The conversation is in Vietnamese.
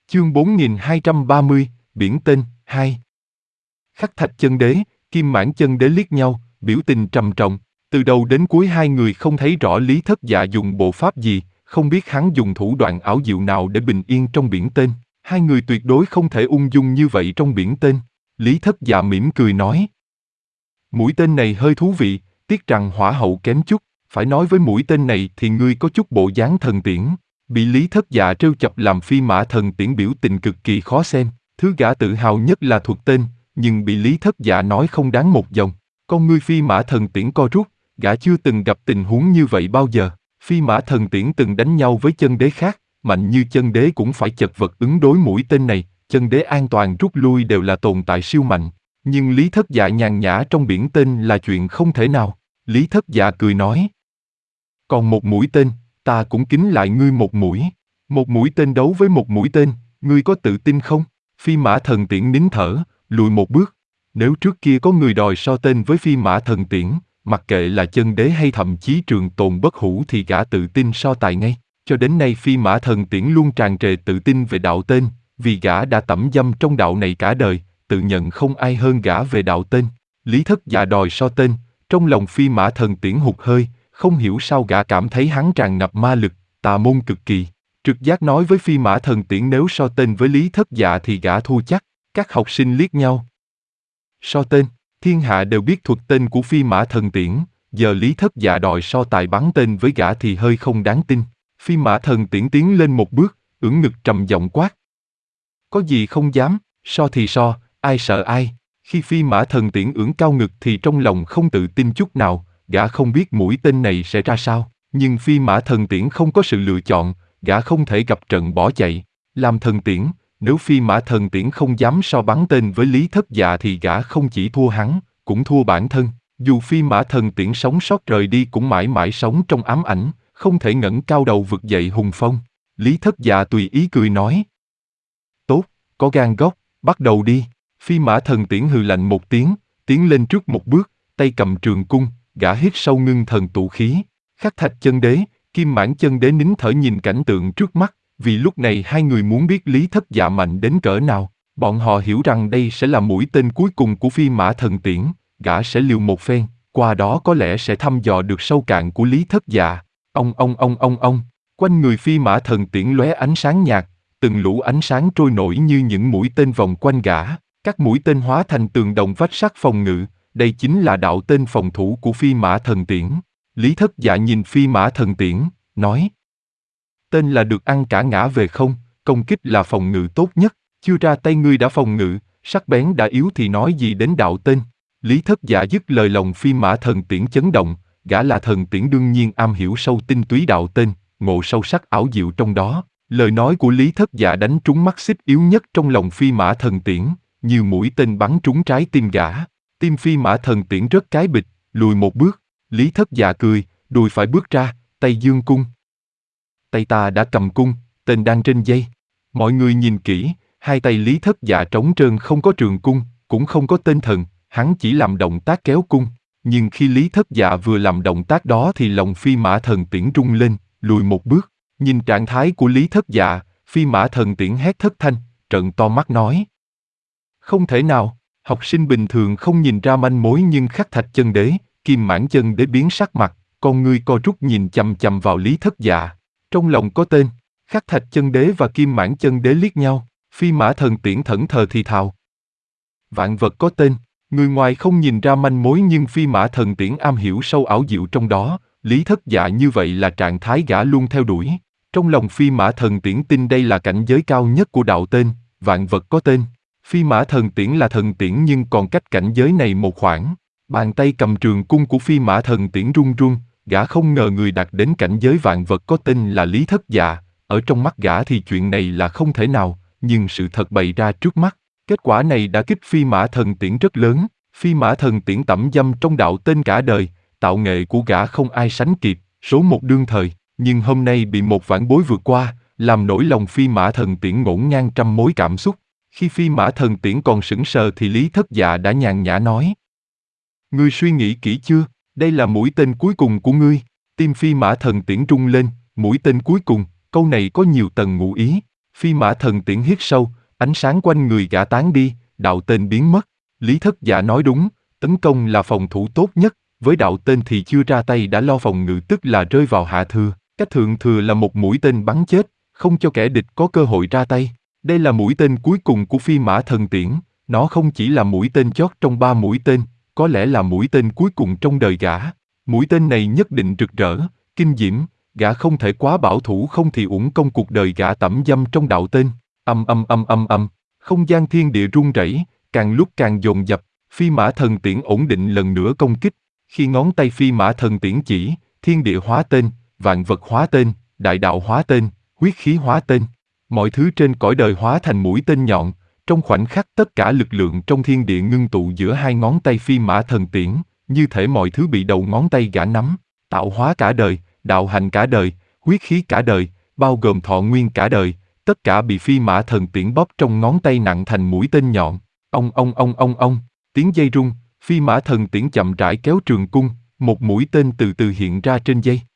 Chương 4230, Biển Tên, 2. Khắc Thạch Chân Đế, Kim Mãn Chân Đế liếc nhau, biểu tình trầm trọng. Từ đầu đến cuối hai người không thấy rõ Lý Thất Dạ dùng bộ pháp gì, không biết hắn dùng thủ đoạn ảo diệu nào để bình yên trong biển Tên. Hai người tuyệt đối không thể ung dung như vậy trong biển Tên. Lý Thất Dạ mỉm cười nói. Mũi tên này hơi thú vị, tiếc rằng hỏa hậu kém chút, phải nói với mũi tên này thì ngươi có chút bộ dáng thần tiễn. Bị Lý Thất Dạ trêu chọc làm Phi Mã Thần Tiễn biểu tình cực kỳ khó xem, thứ gã tự hào nhất là thuật tên, nhưng bị Lý Thất Dạ nói không đáng một dòng. Con ngươi Phi Mã Thần Tiễn co rút, gã chưa từng gặp tình huống như vậy bao giờ. Phi Mã Thần Tiễn từng đánh nhau với chân đế khác, mạnh như chân đế cũng phải chật vật ứng đối mũi tên này, chân đế an toàn rút lui đều là tồn tại siêu mạnh. Nhưng Lý Thất Dạ nhàn nhã trong biển tên là chuyện không thể nào. Lý Thất Dạ cười nói. Còn một mũi tên, ta cũng kính lại ngươi một mũi. Một mũi tên đấu với một mũi tên, ngươi có tự tin không? Phi Mã Thần Tiễn nín thở, lùi một bước. Nếu trước kia có người đòi so tên với Phi Mã Thần Tiễn, mặc kệ là chân đế hay thậm chí Trường Tồn Bất Hủ thì gã tự tin so tài ngay. Cho đến nay Phi Mã Thần Tiễn luôn tràn trề tự tin về đạo tên, vì gã đã tẩm dâm trong đạo này cả đời, tự nhận không ai hơn gã về đạo tên. Lý Thất Dạ đòi so tên, trong lòng Phi Mã Thần Tiễn hụt hơi, không hiểu sao gã cảm thấy hắn tràn ngập ma lực, tà môn cực kỳ. Trực giác nói với Phi Mã Thần Tiễn nếu so tên với Lý Thất Dạ thì gã thua chắc. Các học sinh liếc nhau. So tên, thiên hạ đều biết thuật tên của Phi Mã Thần Tiễn, giờ Lý Thất Dạ đòi so tài bắn tên với gã thì hơi không đáng tin. Phi Mã Thần Tiễn tiến lên một bước, ưỡn ngực trầm giọng quát. Có gì không dám, so thì so, ai sợ ai. Khi Phi Mã Thần Tiễn ưỡn cao ngực thì trong lòng không tự tin chút nào, gã không biết mũi tên này sẽ ra sao. Nhưng Phi Mã Thần Tiễn không có sự lựa chọn, gã không thể gặp trận bỏ chạy. Làm thần tiễn, nếu Phi Mã Thần Tiễn không dám so bắn tên với Lý Thất Dạ thì gã không chỉ thua hắn, cũng thua bản thân. Dù Phi Mã Thần Tiễn sống sót rời đi cũng mãi mãi sống trong ám ảnh, không thể ngẩng cao đầu vực dậy hùng phong. Lý Thất Dạ tùy ý cười nói. Tốt, có gan góc, bắt đầu đi. Phi Mã Thần Tiễn hừ lạnh một tiếng, tiến lên trước một bước, tay cầm trường cung, gã hít sâu ngưng thần tụ khí. Khắc Thạch Chân Đế, Kim Mãn Chân Đế nín thở nhìn cảnh tượng trước mắt, vì lúc này hai người muốn biết Lý Thất Dạ mạnh đến cỡ nào. Bọn họ hiểu rằng đây sẽ là mũi tên cuối cùng của Phi Mã Thần Tiễn, gã sẽ liều một phen, qua đó có lẽ sẽ thăm dò được sâu cạn của Lý Thất Dạ. Ông, quanh người Phi Mã Thần Tiễn lóe ánh sáng nhạt, từng lũ ánh sáng trôi nổi như những mũi tên vòng quanh gã, các mũi tên hóa thành tường đồng vách sắt phòng ngự, đây chính là đạo tên phòng thủ của Phi Mã Thần Tiễn. Lý Thất Dạ nhìn Phi Mã Thần Tiễn, nói. Tên là được ăn cả ngã về không, công kích là phòng ngự tốt nhất, chưa ra tay ngươi đã phòng ngự, sắc bén đã yếu thì nói gì đến đạo tên. Lý Thất Dạ dứt lời lòng Phi Mã Thần Tiễn chấn động, gã là thần tiễn đương nhiên am hiểu sâu tinh túy đạo tên, ngộ sâu sắc ảo diệu trong đó. Lời nói của Lý Thất Dạ đánh trúng mắt xích yếu nhất trong lòng Phi Mã Thần Tiễn, như mũi tên bắn trúng trái tim gã. Tim Phi Mã Thần Tiễn rớt cái bịch, lùi một bước. Lý Thất Dạ cười, đùi phải bước ra, tay giương cung. Tay ta đã cầm cung, tên đang trên dây. Mọi người nhìn kỹ, hai tay Lý Thất Dạ trống trơn không có trường cung, cũng không có tên thần, hắn chỉ làm động tác kéo cung. Nhưng khi Lý Thất Dạ vừa làm động tác đó thì lòng Phi Mã Thần Tiễn rung lên, lùi một bước. Nhìn trạng thái của Lý Thất Dạ, Phi Mã Thần Tiễn hét thất thanh, trợn to mắt nói. Không thể nào, học sinh bình thường không nhìn ra manh mối nhưng Khắc Thạch Chân Đế, Kim Mãn Chân Đế biến sắc mặt, con ngươi co rút nhìn chằm chằm vào Lý Thất Dạ. Trong lòng có tên, Khắc Thạch Chân Đế và Kim Mãn Chân Đế liếc nhau, Phi Mã Thần Tiễn thẫn thờ thì thào. Vạn vật có tên, người ngoài không nhìn ra manh mối nhưng Phi Mã Thần Tiễn am hiểu sâu ảo diệu trong đó, Lý Thất Dạ như vậy là trạng thái gã luôn theo đuổi. Trong lòng Phi Mã Thần Tiễn tin đây là cảnh giới cao nhất của đạo tên, vạn vật có tên. Phi Mã Thần Tiễn là thần tiễn nhưng còn cách cảnh giới này một khoảng. Bàn tay cầm trường cung của Phi Mã Thần Tiễn run run, gã không ngờ người đạt đến cảnh giới vạn vật có tên là Lý Thất Dạ. Ở trong mắt gã thì chuyện này là không thể nào, nhưng sự thật bày ra trước mắt. Kết quả này đã kích Phi Mã Thần Tiễn rất lớn. Phi Mã Thần Tiễn tẩm dâm trong đạo tên cả đời, tạo nghệ của gã không ai sánh kịp, số một đương thời. Nhưng hôm nay bị một vãn bối vượt qua, làm nổi lòng Phi Mã Thần Tiễn ngổn ngang trăm mối cảm xúc. Khi Phi Mã Thần Tiễn còn sững sờ thì Lý Thất Dạ đã nhàn nhã nói. Ngươi suy nghĩ kỹ chưa? Đây là mũi tên cuối cùng của ngươi. Tim Phi Mã Thần Tiễn rung lên, mũi tên cuối cùng, câu này có nhiều tầng ngụ ý. Phi mã thần tiễn hít sâu, ánh sáng quanh người gã tán đi, đạo tên biến mất. Lý Thất Dạ nói đúng, tấn công là phòng thủ tốt nhất, với đạo tên thì chưa ra tay đã lo phòng ngự tức là rơi vào hạ thừa. Cách thượng thừa là một mũi tên bắn chết, không cho kẻ địch có cơ hội ra tay. Đây là mũi tên cuối cùng của phi mã thần tiễn, nó không chỉ là mũi tên chót trong 3 mũi tên, có lẽ là mũi tên cuối cùng trong đời gã. Mũi tên này nhất định rực rỡ, kinh diễm, gã không thể quá bảo thủ không thì uổng công cuộc đời gã tẩm dâm trong đạo tên. Không gian thiên địa rung rẩy, càng lúc càng dồn dập, phi mã thần tiễn ổn định lần nữa công kích. Khi ngón tay phi mã thần tiễn chỉ, thiên địa hóa tên, vạn vật hóa tên, đại đạo hóa tên, huyết khí hóa tên. Mọi thứ trên cõi đời hóa thành mũi tên nhọn, trong khoảnh khắc tất cả lực lượng trong thiên địa ngưng tụ giữa hai ngón tay phi mã thần tiễn, như thể mọi thứ bị đầu ngón tay gã nắm, tạo hóa cả đời, đạo hành cả đời, huyết khí cả đời, bao gồm thọ nguyên cả đời, tất cả bị phi mã thần tiễn bóp trong ngón tay nặng thành mũi tên nhọn. Ông, tiếng dây rung, phi mã thần tiễn chậm rãi kéo trường cung, một mũi tên từ từ hiện ra trên dây.